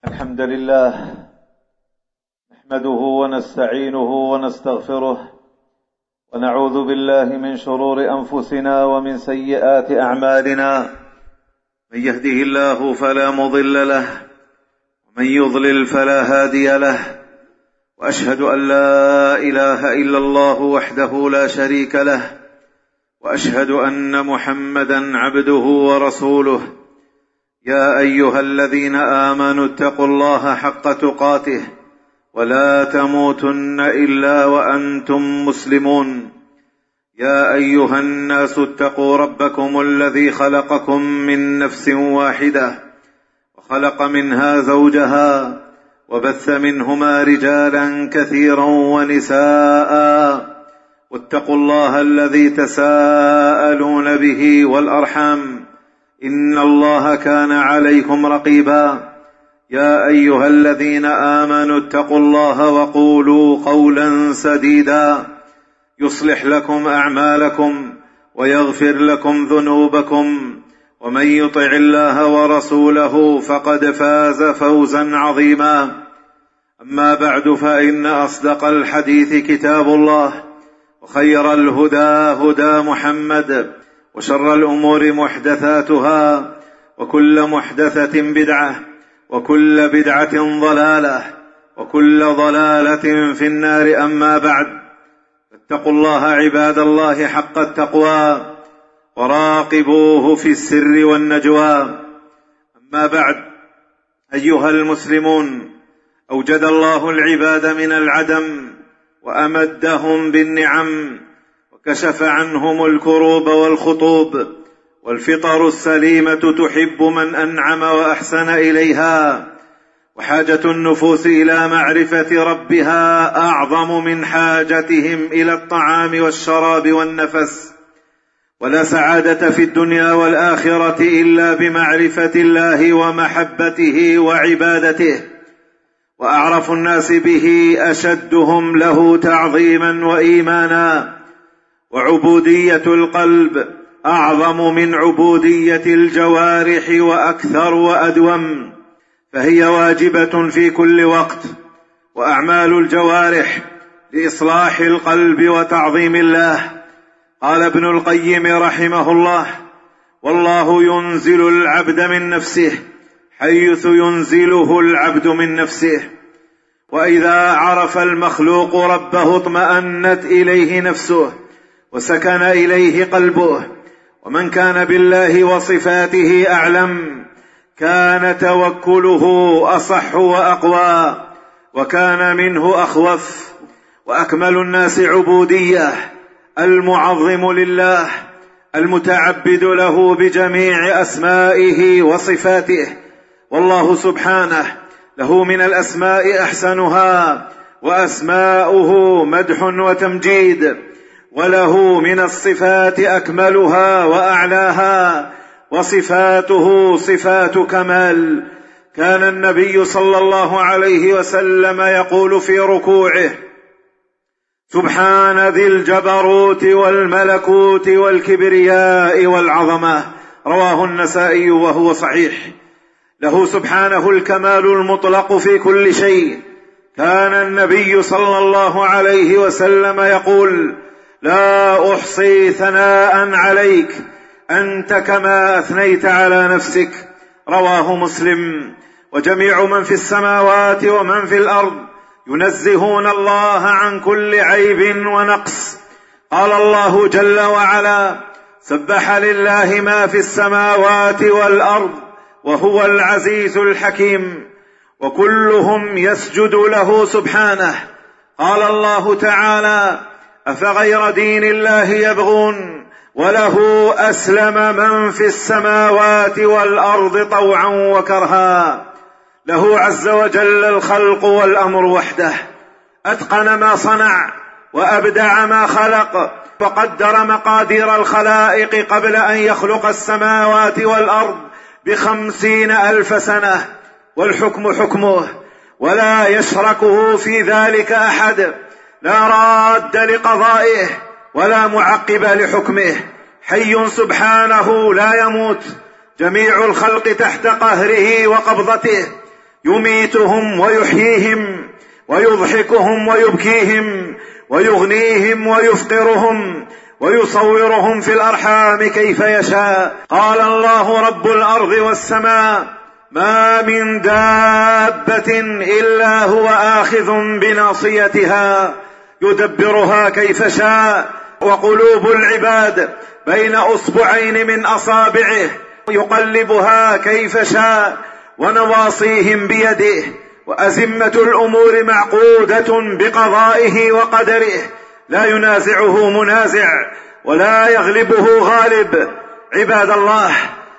الحمد لله نحمده ونستعينه ونستغفره ونعوذ بالله من شرور أنفسنا ومن سيئات أعمالنا. من يهده الله فلا مضل له ومن يضلل فلا هادي له، وأشهد أن لا إله إلا الله وحده لا شريك له، وأشهد أن محمدا عبده ورسوله. يا أيها الذين آمنوا اتقوا الله حق تقاته ولا تموتن إلا وأنتم مسلمون. يا أيها الناس اتقوا ربكم الذي خلقكم من نفس واحدة وخلق منها زوجها وبث منهما رجالا كثيرا ونساء، واتقوا الله الذي تساءلون به والأرحام إن الله كان عليكم رقيبا. يا أيها الذين آمنوا اتقوا الله وقولوا قولا سديدا يصلح لكم أعمالكم ويغفر لكم ذنوبكم، ومن يطع الله ورسوله فقد فاز فوزا عظيما. أما بعد، فإن أصدق الحديث كتاب الله، وخير الهدى هدى محمد، وشر الأمور محدثاتها، وكل محدثة بدعة، وكل بدعة ضلالة، وكل ضلالة في النار. أما بعد، فاتقوا الله عباد الله حق التقوى، وراقبوه في السر والنجوى. أما بعد، أيها المسلمون، أوجد الله العباد من العدم وأمدهم بالنعم، وكشف عنهم الكروب والخطوب، والفطر السليمة تحب من أنعم وأحسن إليها، وحاجة النفوس إلى معرفة ربها أعظم من حاجتهم إلى الطعام والشراب والنفس. ولا سعادة في الدنيا والآخرة إلا بمعرفة الله ومحبته وعبادته، وأعرف الناس به أشدهم له تعظيما وإيمانا. وعبودية القلب أعظم من عبودية الجوارح وأكثر وأدوم، فهي واجبة في كل وقت. وأعمال الجوارح لإصلاح القلب وتعظيم الله. قال ابن القيم رحمه الله: والله ينزل العبد من نفسه حيث ينزله العبد من نفسه. وإذا عرف المخلوق ربه اطمأنت إليه نفسه وسكن إليه قلبه. ومن كان بالله وصفاته أعلم كان توكله أصح وأقوى، وكان منه أخوف. وأكمل الناس عبودية المعظم لله المتعبد له بجميع أسمائه وصفاته. والله سبحانه له من الأسماء أحسنها، وأسماؤه مدح وتمجيد، وله من الصفات أكملها وأعلاها، وصفاته صفات كمال. كان النبي صلى الله عليه وسلم يقول في ركوعه: سبحان ذي الجبروت والملكوت والكبرياء والعظمة. رواه النسائي وهو صحيح. له سبحانه الكمال المطلق في كل شيء. كان النبي صلى الله عليه وسلم يقول: لا أحصي ثناء عليك أنت كما أثنيت على نفسك. رواه مسلم. وجميع من في السماوات ومن في الأرض ينزهون الله عن كل عيب ونقص. قال الله جل وعلا: سبح لله ما في السماوات والأرض وهو العزيز الحكيم. وكلهم يسجد له سبحانه. قال الله تعالى: أفغير دين الله يبغون وله أسلم من في السماوات والأرض طوعا وكرها. له عز وجل الخلق والأمر وحده. أتقن ما صنع وأبدع ما خلق، فقدر مقادير الخلائق قبل أن يخلق السماوات والأرض ب50,000 سنة، والحكم حكمه ولا يشركه في ذلك أحد. لا راد لقضائه ولا معقب لحكمه. حي سبحانه لا يموت. جميع الخلق تحت قهره وقبضته. يميتهم ويحييهم، ويضحكهم ويبكيهم، ويغنيهم ويفقرهم، ويصورهم في الأرحام كيف يشاء. قال الله رب الأرض والسماء: ما من دابة إلا هو آخذ بناصيتها يدبرها كيف شاء. وقلوب العباد بين أصبعين من أصابعه يقلبها كيف شاء، ونواصيهم بيده، وأزمة الأمور معقودة بقضائه وقدره، لا ينازعه منازع ولا يغلبه غالب. عباد الله،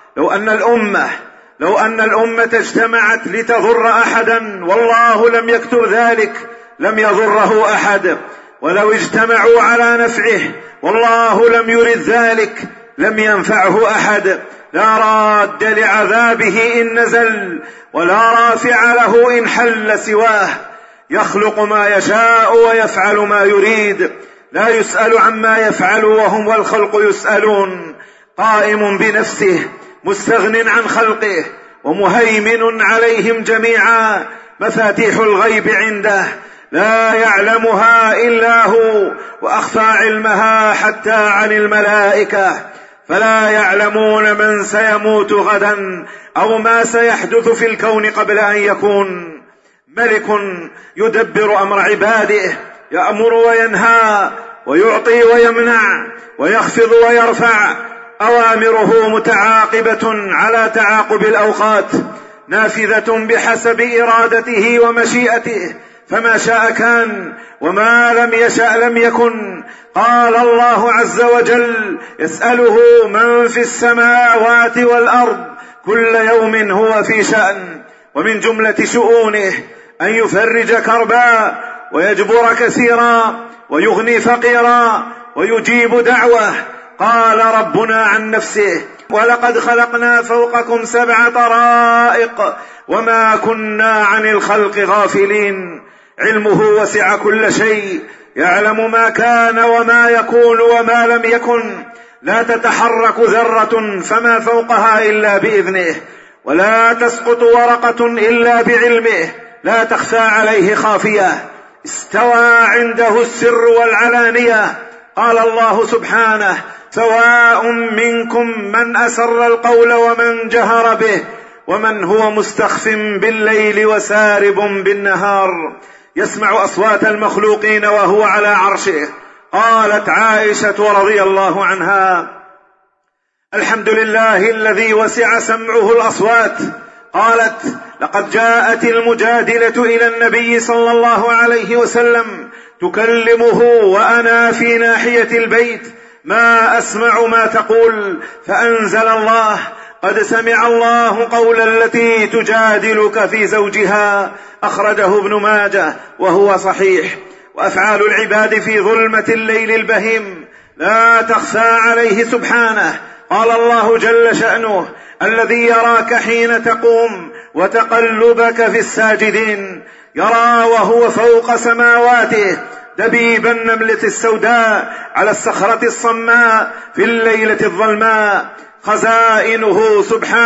لو أن الأمة اجتمعت لتضر أحدا والله لم يكتب ذلك لم يضره أحد، ولو اجتمعوا على نفعه والله لم يرد ذلك لم ينفعه أحد. لا راد لعذابه إن نزل، ولا رافع له إن حل سواه. يخلق ما يشاء ويفعل ما يريد، لا يسأل عما يفعل وهم والخلق يسألون. قائم بنفسه مستغن عن خلقه ومهيمن عليهم جميعا. مفاتيح الغيب عنده لا يعلمها إلا هو، وأخفى علمها حتى عن الملائكة. فلا يعلمون من سيموت غدا أو ما سيحدث في الكون قبل أن يكون. ملك يدبر أمر عباده، يأمر وينهى، ويعطي ويمنع، ويخفض ويرفع. أوامره متعاقبة على تعاقب الأوقات، نافذة بحسب إرادته ومشيئته، فما شاء كان وما لم يشأ لم يكن. قال الله عز وجل: يسأله من في السماوات والأرض كل يوم هو في شأن. ومن جملة شؤونه أن يفرج كربا ويجبر كثيرا ويغني فقيرا ويجيب دعوة. قال ربنا عن نفسه: ولقد خلقنا فوقكم 7 طرائق وما كنا عن الخلق غافلين. علمه وسع كل شيء، يعلم ما كان وما يكون وما لم يكن. لا تتحرك ذرة فما فوقها إلا بإذنه، ولا تسقط ورقة إلا بعلمه، لا تخفى عليه خافية. استوى عنده السر والعلانية. قال الله سبحانه: سواء منكم من أسر القول ومن جهر به ومن هو مستخف بالليل وسارب بالنهار، يسمع أصوات المخلوقين وهو على عرشه. قالت عائشة رضي الله عنها: الحمد لله الذي وسع سمعه الأصوات. قالت: لقد جاءت المجادلة إلى النبي صلى الله عليه وسلم تكلمه وأنا في ناحية البيت ما أسمع ما تقول، فأنزل الله: قد سمع الله قول التي تجادلك في زوجها. أخرجه ابن ماجه وهو صحيح. وأفعال العباد في ظلمة الليل البهيم لا تخفى عليه سبحانه. قال الله جل شأنه: الذي يراك حين تقوم وتقلبك في الساجدين. يرى وهو فوق سماواته دبيب النملة السوداء على الصخرة الصماء في الليلة الظلماء. خزائنه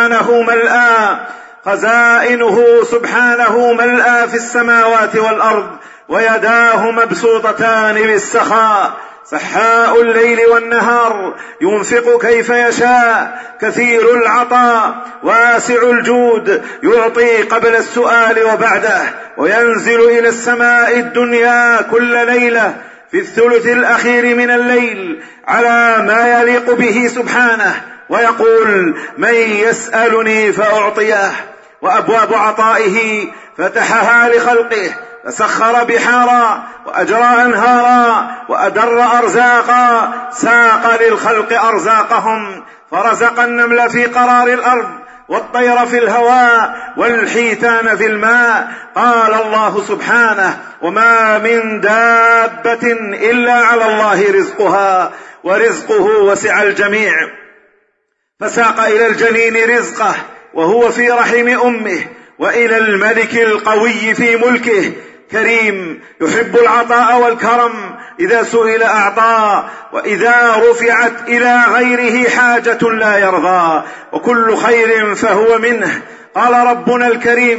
سبحانه ملأى في السماوات والأرض، ويداه مبسوطتان بالسخاء. سحاء الليل والنهار، ينفق كيف يشاء، كثير العطاء، واسع الجود، يعطي قبل السؤال وبعده، وينزل إلى السماء الدنيا كل ليلة في الثلث الأخير من الليل على ما يليق به سبحانه، ويقول: من يسألني فأعطيه. وأبواب عطائه فتحها لخلقه، فسخر بحارا وأجرى أنهارا وأدر أرزاقا، ساق للخلق أرزاقهم، فرزق النمل في قرار الأرض، والطير في الهواء، والحيتان في الماء. قال الله سبحانه: وما من دابة إلا على الله رزقها، ورزقه وسع الجميع. فساق إلى الجنين رزقه وهو في رحم أمه، وإلى الملك القوي في ملكه. كريم يحب العطاء والكرم، إذا سئل أعطى، وإذا رفعت إلى غيره حاجة لا يرضى، وكل خير فهو منه. قال ربنا الكريم: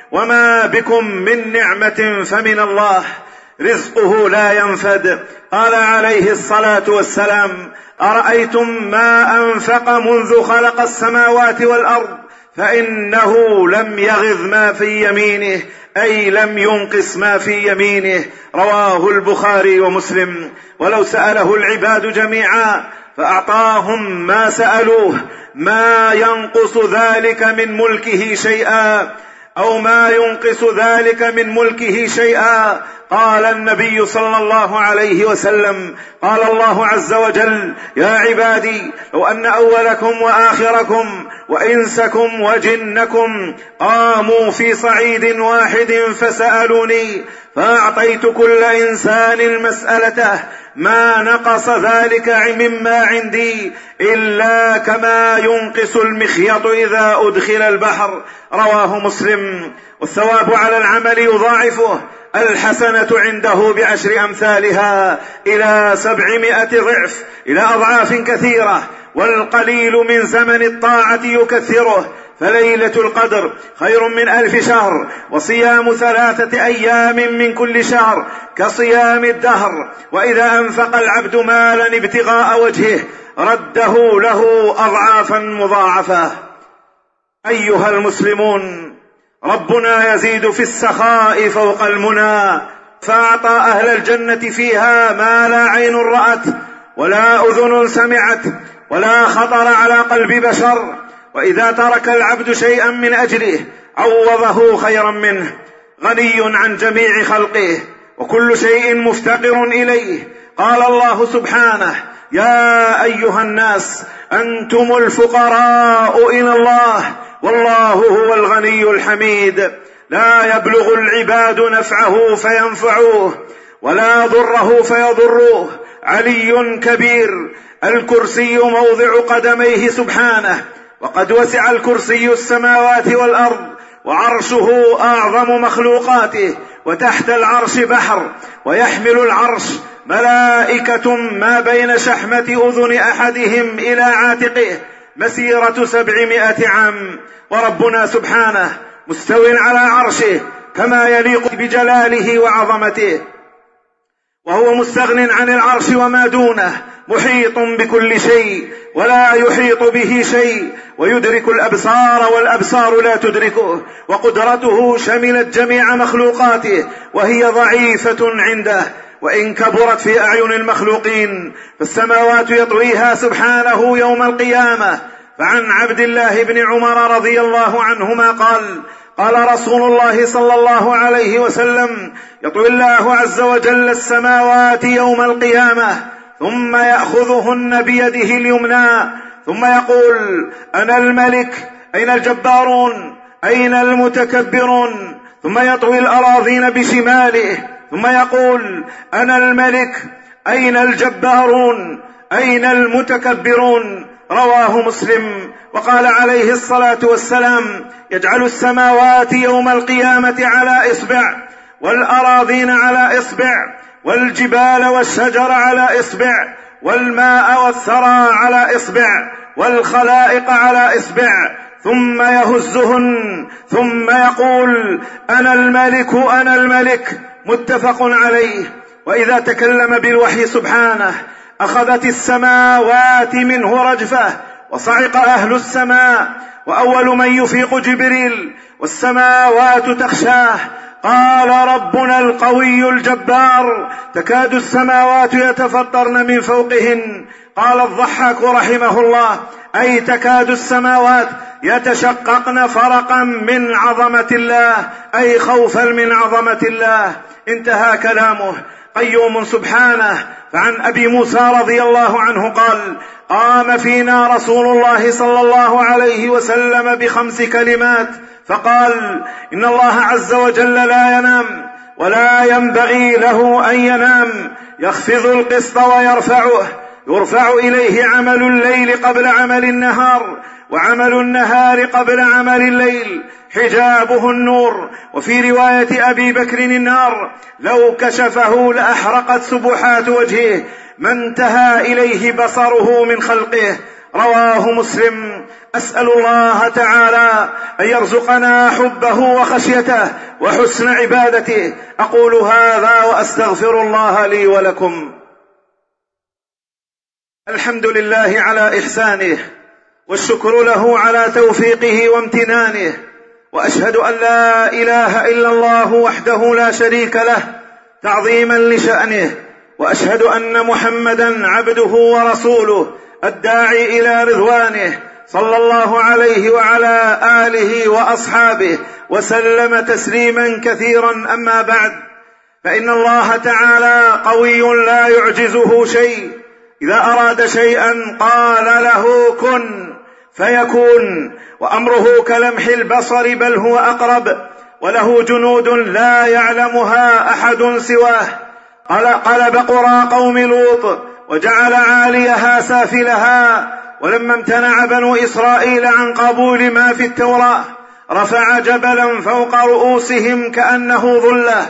وما بكم من نعمة فمن الله، رزقه لا ينفد. قال عليه الصلاة والسلام: أرأيتم ما أنفق منذ خلق السماوات والأرض فإنه لم يغض ما في يمينه، أي لم ينقص ما في يمينه. رواه البخاري ومسلم. ولو سأله العباد جميعا فأعطاهم ما سألوه ما ينقص ذلك من ملكه شيئا، أو ما ينقص ذلك من ملكه شيئا. قال النبي صلى الله عليه وسلم: قال الله عز وجل: يا عبادي لو أن أولكم وآخركم وإنسكم وجنكم قاموا في صعيد واحد فسألوني فأعطيت كل إنسان مسألته ما نقص ذلك مما عندي إلا كما ينقص المخيط إذا أدخل البحر. رواه مسلم. والثواب على العمل يضاعفه، الحسنة عنده ب10 أمثالها إلى 700 ضعف، إلى أضعاف كثيرة. والقليل من زمن الطاعة يكثره، فليلة القدر خير من 1000 شهر، وصيام 3 أيام من كل شهر كصيام الدهر. وإذا أنفق العبد مالا ابتغاء وجهه رده له أضعافا مضاعفة. أيها المسلمون، ربنا يزيد في السخاء فوق المنى، فأعطى أهل الجنة فيها ما لا عين رأت ولا أذن سمعت ولا خطر على قلب بشر. وإذا ترك العبد شيئا من أجله عوضه خيرا منه. غني عن جميع خلقه وكل شيء مفتقر إليه. قال الله سبحانه: يا أيها الناس أنتم الفقراء إلى الله والله هو الغني الحميد. لا يبلغ العباد نفعه فينفعوه ولا ضره فيضروه. علي كبير، الكرسي موضع قدميه سبحانه، وقد وسع الكرسي السماوات والأرض، وعرشه أعظم مخلوقاته، وتحت العرش بحر، ويحمل العرش ملائكة ما بين شحمة أذن أحدهم إلى عاتقه مسيرة 700 عام. وربنا سبحانه مستو على عرشه كما يليق بجلاله وعظمته، وهو مستغن عن العرش وما دونه، محيط بكل شيء ولا يحيط به شيء، ويدرك الأبصار والأبصار لا تدركه، وقدرته شملت جميع مخلوقاته وهي ضعيفة عنده، وإن كبرت في أعين المخلوقين فالسماوات يطويها سبحانه يوم القيامة. فعن عبد الله بن عمر رضي الله عنهما قال: قال رسول الله صلى الله عليه وسلم: يطوي الله عز وجل السماوات يوم القيامة ثم يأخذهن بيده اليمنى ثم يقول: أنا الملك، أين الجبارون، أين المتكبرون؟ ثم يطوي الأراضين بشماله ثم يقول: أنا الملك، أين الجبارون، أين المتكبرون؟ رواه مسلم. وقال عليه الصلاة والسلام: يجعل السماوات يوم القيامة على إصبع، والأراضين على إصبع، والجبال والشجر على إصبع، والماء والثرى على إصبع، والخلائق على إصبع، ثم يهزهن ثم يقول: أنا الملك، أنا الملك. متفق عليه. وإذا تكلم بالوحي سبحانه أخذت السماوات منه رجفة، وصعق أهل السماء، وأول من يفيق جبريل، والسماوات تخشاه. قال ربنا القوي الجبار: تكاد السماوات يتفطرن من فوقهن. قال الضحاك رحمه الله: أي تكاد السماوات يتشققن فرقا من عظمة الله، أي خوفا من عظمة الله. انتهى كلامه. قيوم سبحانه. فعن أبي موسى رضي الله عنه قال: قام فينا رسول الله صلى الله عليه وسلم ب5 كلمات فقال: إن الله عز وجل لا ينام ولا ينبغي له أن ينام، يخفض القسط ويرفعه، يرفع إليه عمل الليل قبل عمل النهار، وعمل النهار قبل عمل الليل، حجابه النور. وفي رواية أبي بكر: النار لو كشفه لأحرقت سبحات وجهه ما انتهى إليه بصره من خلقه. رواه مسلم. أسأل الله تعالى أن يرزقنا حبه وخشيته وحسن عبادته. أقول هذا وأستغفر الله لي ولكم. الحمد لله على إحسانه، والشكر له على توفيقه وامتنانه، وأشهد أن لا إله إلا الله وحده لا شريك له تعظيما لشأنه، وأشهد أن محمدا عبده ورسوله الداعي إلى رضوانه، صلى الله عليه وعلى آله وأصحابه وسلم تسليما كثيرا. أما بعد، فإن الله تعالى قوي لا يعجزه شيء، إذا أراد شيئا قال له كن فيكون، وأمره كلمح البصر بل هو أقرب، وله جنود لا يعلمها أحد سواه. قلب قرى قوم لوط وجعل عاليها سافلها، ولما امتنع بنو إسرائيل عن قبول ما في التوراة رفع جبلا فوق رؤوسهم كأنه ظلة،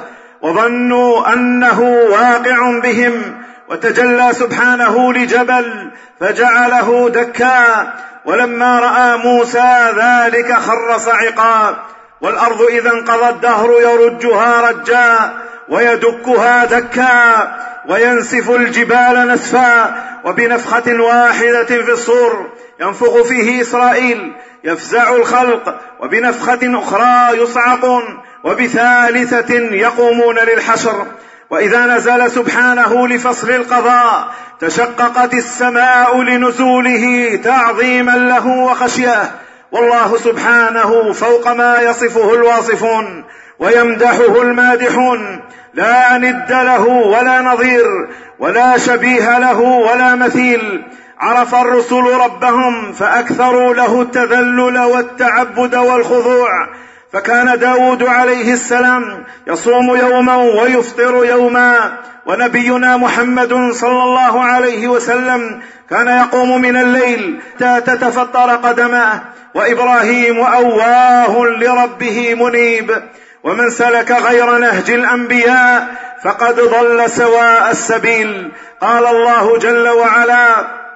وظنوا أنه واقع بهم، وتجلى سبحانه لجبل فجعله دكا، ولما رأى موسى ذلك خر صعقا. والأرض إذا انقضى الدهر يرجها رجا ويدكها دكا وينسف الجبال نسفا، وبنفخة واحدة في الصور ينفخ فيه إسرائيل يفزع الخلق، وبنفخة أخرى يصعقون، وبثالثة يقومون للحشر. وإذا نزل سبحانه لفصل القضاء تشققت السماء لنزوله تعظيما له وخشيه. والله سبحانه فوق ما يصفه الواصفون ويمدحه المادحون، لا ند له ولا نظير ولا شبيه له ولا مثيل. عرف الرسل ربهم فأكثروا له التذلل والتعبد والخضوع، فكان داود عليه السلام يصوم يوما ويفطر يوما، ونبينا محمد صلى الله عليه وسلم كان يقوم من الليل حتى تتفطر قدماه، وإبراهيم أواه لربه منيب. ومن سلك غير نهج الأنبياء فقد ضل سواء السبيل. قال الله جل وعلا: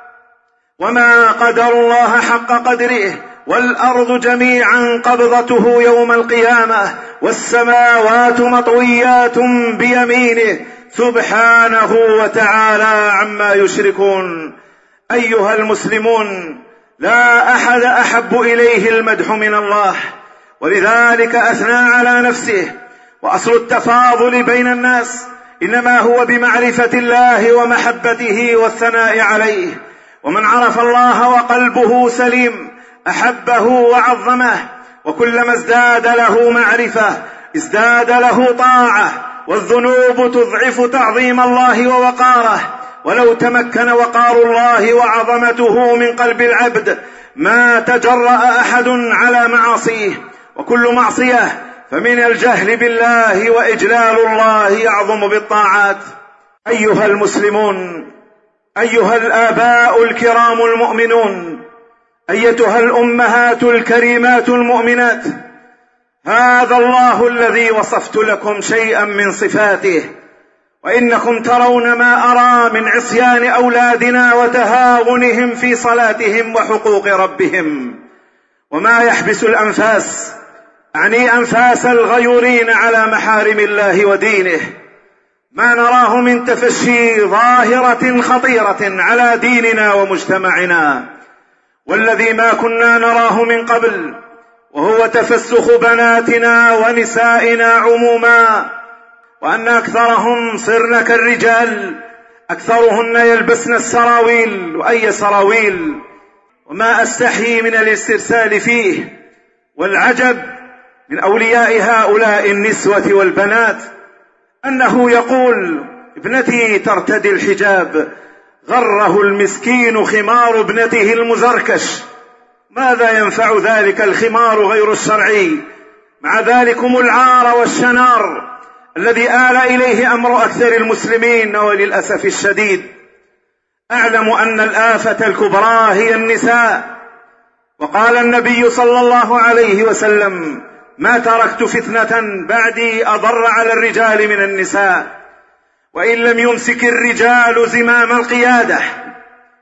وما قدر الله حق قدره والأرض جميعا قبضته يوم القيامة والسماوات مطويات بيمينه سبحانه وتعالى عما يشركون. أيها المسلمون، لا أحد أحب إليه المدح من الله، ولذلك أثنى على نفسه. وأصل التفاضل بين الناس إنما هو بمعرفة الله ومحبته والثناء عليه. ومن عرف الله وقلبه سليم أحبه وعظمه، وكلما ازداد له معرفة ازداد له طاعة، والذنوب تضعف تعظيم الله ووقاره. ولو تمكن وقار الله وعظمته من قلب العبد ما تجرأ أحد على معاصيه، وكل معصية فمن الجهل بالله، وإجلال الله يعظم بالطاعات. أيها المسلمون، أيها الآباء الكرام المؤمنون، أيتها الأمهات الكريمات المؤمنات، هذا الله الذي وصفت لكم شيئا من صفاته، وإنكم ترون ما أرى من عصيان أولادنا وتهاونهم في صلاتهم وحقوق ربهم، وما يحبس الأنفاس، يعني أنفاس الغيورين على محارم الله ودينه، ما نراه من تفشي ظاهرة خطيرة على ديننا ومجتمعنا، والذي ما كنا نراه من قبل، وهو تفسخ بناتنا ونسائنا عموما، وأن أكثرهم صرن كالرجال، أكثرهن يلبسن السراويل، وأي سراويل، وما أستحيي من الاسترسال فيه. والعجب من أولياء هؤلاء النسوة والبنات أنه يقول: ابنتي ترتدي الحجاب، غره المسكين خمار ابنته المزركش. ماذا ينفع ذلك الخمار غير الشرعي؟ مع ذلكم العار والشنار الذي آل إليه أمر أكثر المسلمين، وللأسف الشديد أعلم أن الآفة الكبرى هي النساء. وقال النبي صلى الله عليه وسلم: ما تركت فتنة بعدي أضر على الرجال من النساء. وإن لم يمسك الرجال زمام القيادة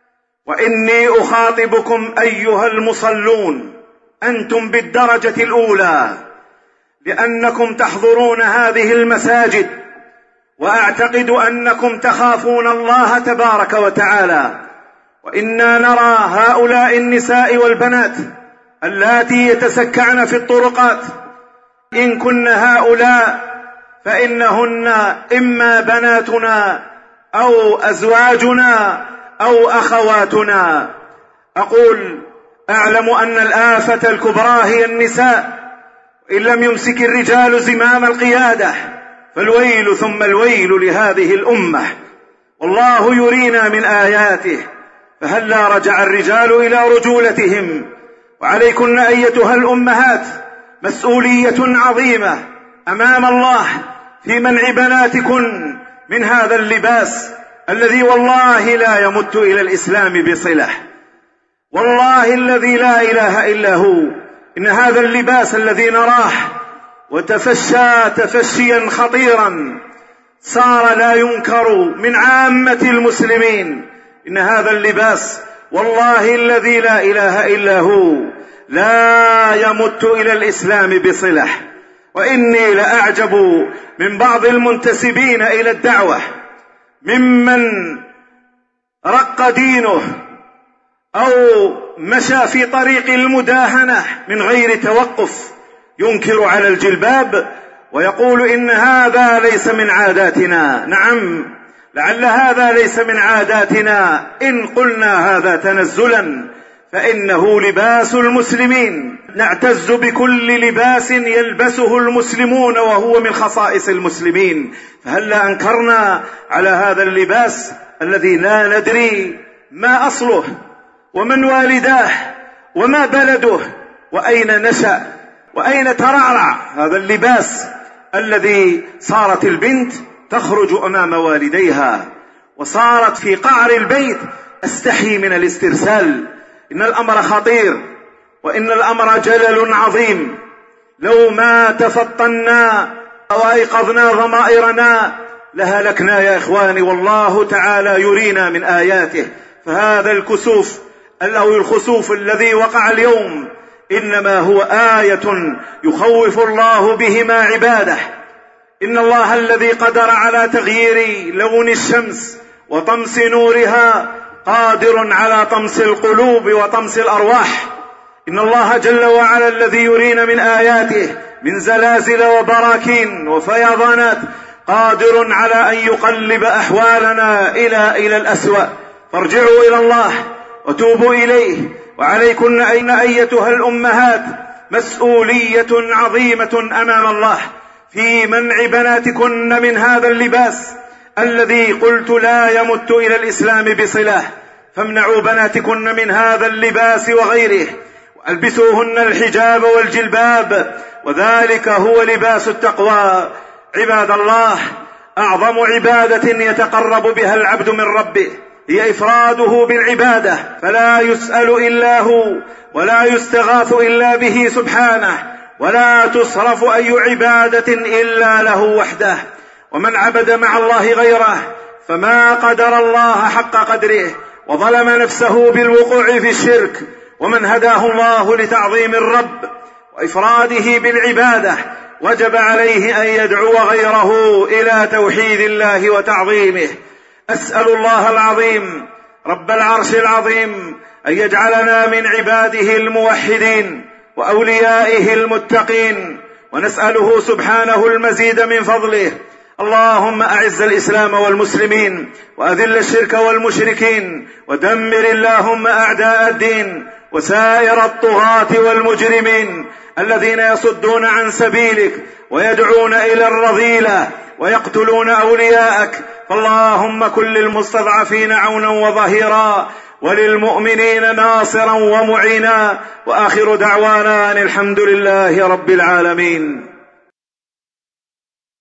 وإني أخاطبكم أيها المصلون أنتم بالدرجة الأولى، لأنكم تحضرون هذه المساجد، وأعتقد أنكم تخافون الله تبارك وتعالى. وإنا نرى هؤلاء النساء والبنات اللاتي يتسكعن في الطرقات، إن كن هؤلاء فإنهن إما بناتنا أو أزواجنا أو أخواتنا. أقول أعلم أن الآفة الكبرى هي النساء، إن لم يمسك الرجال زمام القيادة فالويل ثم الويل لهذه الأمة. والله يرينا من آياته، فهلا رجع الرجال إلى رجولتهم. وعليكن أيتها الأمهات مسؤولية عظيمة أمام الله في منع بناتكن من هذا اللباس الذي والله لا يمت إلى الإسلام بصلة. والله الذي لا إله إلا هو، إن هذا اللباس الذي نراه وتفشى تفشيا خطيرا صار لا ينكر من عامة المسلمين، إن هذا اللباس والله الذي لا إله إلا هو لا يمت إلى الإسلام بصلة. وإني لأعجب من بعض المنتسبين إلى الدعوة ممن رق دينه أو مشى في طريق المداهنة من غير توقف، ينكر على الجلباب ويقول إن هذا ليس من عاداتنا. نعم، لعل هذا ليس من عاداتنا إن قلنا هذا تنزلا، فإنه لباس المسلمين، نعتز بكل لباس يلبسه المسلمون وهو من خصائص المسلمين. فهلا أنكرنا على هذا اللباس الذي لا ندري ما أصله ومن والداه وما بلده وأين نشأ وأين ترعرع. هذا اللباس الذي صارت البنت تخرج أمام والديها وصارت في قعر البيت أستحي من الاسترسال. إن الأمر خطير وإن الأمر جلل عظيم. لو ما تفطنا وأيقظنا ضمائرنا لهلكنا يا إخواني. والله تعالى يرينا من آياته. فهذا الكسوف أو الخسوف الذي وقع اليوم إنما هو آية يخوف الله بهما عباده. إن الله الذي قدر على تغيير لون الشمس وطمس نورها قادر على طمس القلوب وطمس الأرواح. إن الله جل وعلا الذي يرينا من آياته من زلازل وبراكين وفيضانات قادر على أن يقلب أحوالنا إلى الأسوأ. فارجعوا إلى الله وتوبوا إليه. وعليكن أيتها الأمهات مسؤولية عظيمة أمام الله في منع بناتكن من هذا اللباس الذي قلت لا يمت إلى الإسلام بصلة. فامنعوا بناتكن من هذا اللباس وغيره، والبسوهن الحجاب والجلباب، وذلك هو لباس التقوى. عباد الله، أعظم عبادة يتقرب بها العبد من ربه هي إفراده بالعبادة، فلا يسأل إلا هو ولا يستغاث إلا به سبحانه، ولا تصرف أي عبادة إلا له وحده. ومن عبد مع الله غيره فما قدر الله حق قدره وظلم نفسه بالوقوع في الشرك. ومن هداه الله لتعظيم الرب وإفراده بالعبادة وجب عليه أن يدعو غيره إلى توحيد الله وتعظيمه. أسأل الله العظيم رب العرش العظيم أن يجعلنا من عباده الموحدين وأوليائه المتقين، ونسأله سبحانه المزيد من فضله. اللهم أعز الإسلام والمسلمين وأذل الشرك والمشركين، ودمر اللهم أعداء الدين وسائر الطغاة والمجرمين الذين يصدون عن سبيلك ويدعون إلى الرذيلة ويقتلون أولياءك. فاللهم كن للمستضعفين عونا وظهيرا، وللمؤمنين ناصرا ومعينا. وآخر دعوانا أن الحمد لله رب العالمين.